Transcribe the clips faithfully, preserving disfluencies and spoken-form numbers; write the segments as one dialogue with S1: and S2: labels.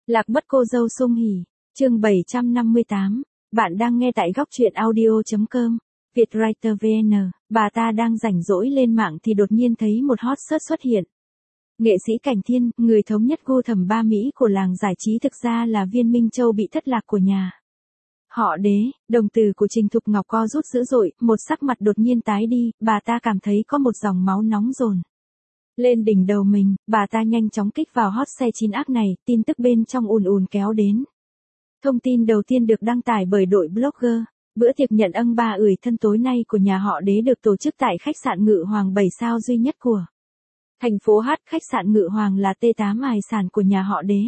S1: Lạc mất cô dâu Sung Hỉ, chương bảy trăm năm mươi tám. Bạn đang nghe tại góc truyện audio chấm com. Vietwriter vê en, bà ta đang rảnh rỗi lên mạng thì đột nhiên thấy một hot search xuất hiện. Nghệ sĩ Cảnh Thiên, người thống nhất gu thẩm ba Mỹ của làng giải trí thực ra là Viên Minh Châu bị thất lạc của nhà họ Đế. Đồng tử của Trình Thục Ngọc co rút dữ dội, một sắc mặt đột nhiên tái đi, bà ta cảm thấy có một dòng máu nóng dồn lên đỉnh đầu mình, bà ta nhanh chóng kích vào hot xe chín ác này, tin tức bên trong ùn ùn kéo đến. Thông tin đầu tiên được đăng tải bởi đội blogger, bữa tiệc nhận ân ba ửi thân tối nay của nhà họ Đế được tổ chức tại khách sạn Ngự Hoàng bảy sao duy nhất của thành phố H. Khách sạn Ngự Hoàng là T tám hải sản của nhà họ Đế.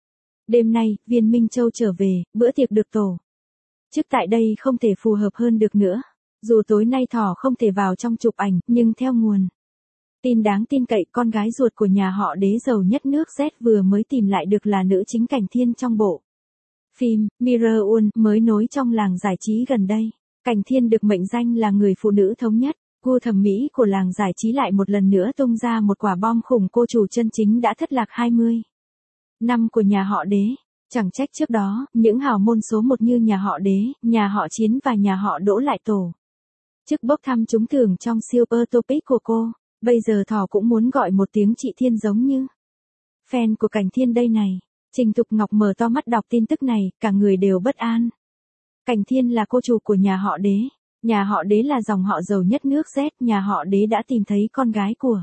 S1: Đêm nay, Viên Minh Châu trở về, bữa tiệc được tổ chức tại đây không thể phù hợp hơn được nữa. Dù tối nay Thỏ không thể vào trong chụp ảnh, nhưng theo nguồn tin đáng tin cậy, con gái ruột của nhà họ Đế giàu nhất nước Z vừa mới tìm lại được là nữ chính Cảnh Thiên trong bộ phim Mirror World mới nối trong làng giải trí gần đây. Cảnh Thiên được mệnh danh là người phụ nữ thống nhất, gu thẩm mỹ của làng giải trí lại một lần nữa tung ra một quả bom khủng. Cô chủ chân chính đã thất lạc hai mươi năm của nhà họ Đế. Chẳng trách trước đó, những hào môn số một như nhà họ Đế, nhà họ Chiến và nhà họ Đỗ lại tổ chức bốc thăm trúng thưởng trong Super Topic của cô. Bây giờ Thỏ cũng muốn gọi một tiếng chị Thiên giống như fan của Cảnh Thiên đây này. Trình Thục Ngọc mở to mắt đọc tin tức này, cả người đều bất an. Cảnh Thiên là cô chủ của nhà họ Đế. Nhà họ Đế là dòng họ giàu nhất nước Z. Nhà họ Đế đã tìm thấy con gái của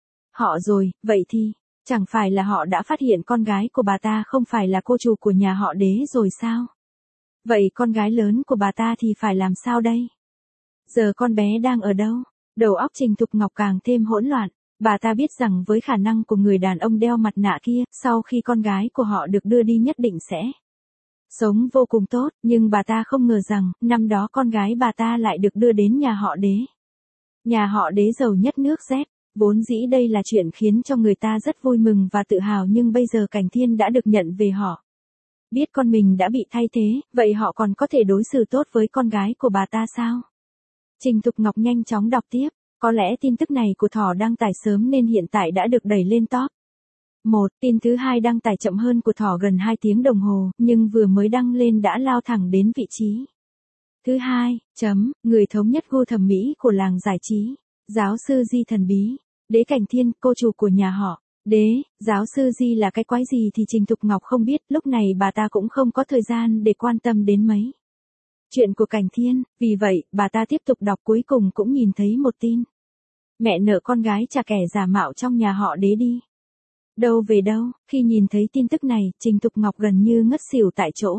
S1: họ rồi, vậy thì, chẳng phải là họ đã phát hiện con gái của bà ta không phải là cô chủ của nhà họ Đế rồi sao? Vậy con gái lớn của bà ta thì phải làm sao đây? Giờ con bé đang ở đâu? Đầu óc Trình Thục Ngọc càng thêm hỗn loạn. Bà ta biết rằng với khả năng của người đàn ông đeo mặt nạ kia, sau khi con gái của họ được đưa đi nhất định sẽ sống vô cùng tốt, nhưng bà ta không ngờ rằng, năm đó con gái bà ta lại được đưa đến nhà họ Đế. Nhà họ Đế giàu nhất nước Z, vốn dĩ đây là chuyện khiến cho người ta rất vui mừng và tự hào, nhưng bây giờ Cảnh Thiên đã được nhận về, họ biết con mình đã bị thay thế, vậy họ còn có thể đối xử tốt với con gái của bà ta sao? Trình Thục Ngọc nhanh chóng đọc tiếp. Có lẽ tin tức này của Thỏ đăng tải sớm nên hiện tại đã được đẩy lên top một. Tin thứ hai đăng tải chậm hơn của Thỏ gần hai tiếng đồng hồ, nhưng vừa mới đăng lên đã lao thẳng đến vị trí thứ hai. Chấm, người thống nhất gu thẩm mỹ của làng giải trí. Giáo sư Di thần bí. Đế Cảnh Thiên, cô chủ của nhà họ Đế. Giáo sư Di là cái quái gì thì Trình Thục Ngọc không biết, lúc này bà ta cũng không có thời gian để quan tâm đến mấy chuyện của Cảnh Thiên, vì vậy, bà ta tiếp tục đọc, cuối cùng cũng nhìn thấy một tin. Mẹ nợ con gái trả kẻ giả mạo trong nhà họ Đế đi đâu về đâu. Khi nhìn thấy tin tức này, Trình Thục Ngọc gần như ngất xỉu tại chỗ.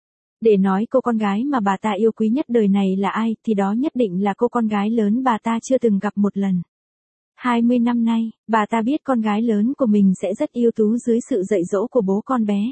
S1: Để nói cô con gái mà bà ta yêu quý nhất đời này là ai, thì đó nhất định là cô con gái lớn bà ta chưa từng gặp một lần. hai mươi năm nay, bà ta biết con gái lớn của mình sẽ rất ưu tú dưới sự dạy dỗ của bố con bé.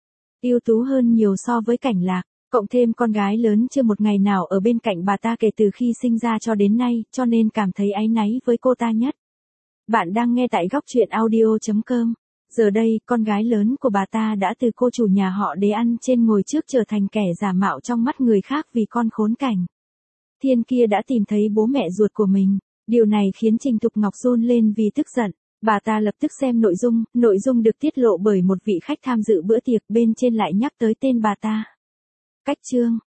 S1: Ưu tú hơn nhiều so với Cảnh Lạc. Cộng thêm con gái lớn chưa một ngày nào ở bên cạnh bà ta kể từ khi sinh ra cho đến nay, cho nên cảm thấy áy náy với cô ta nhất. Bạn đang nghe tại góc truyện audio chấm com. Giờ đây, con gái lớn của bà ta đã từ cô chủ nhà họ Đế ăn trên ngồi trước trở thành kẻ giả mạo trong mắt người khác vì con khốn Cảnh Thiên kia đã tìm thấy bố mẹ ruột của mình. Điều này khiến Trình Thục Ngọc run lên vì tức giận. Bà ta lập tức xem nội dung, nội dung được tiết lộ bởi một vị khách tham dự bữa tiệc, bên trên lại nhắc tới tên bà ta. Cách chương,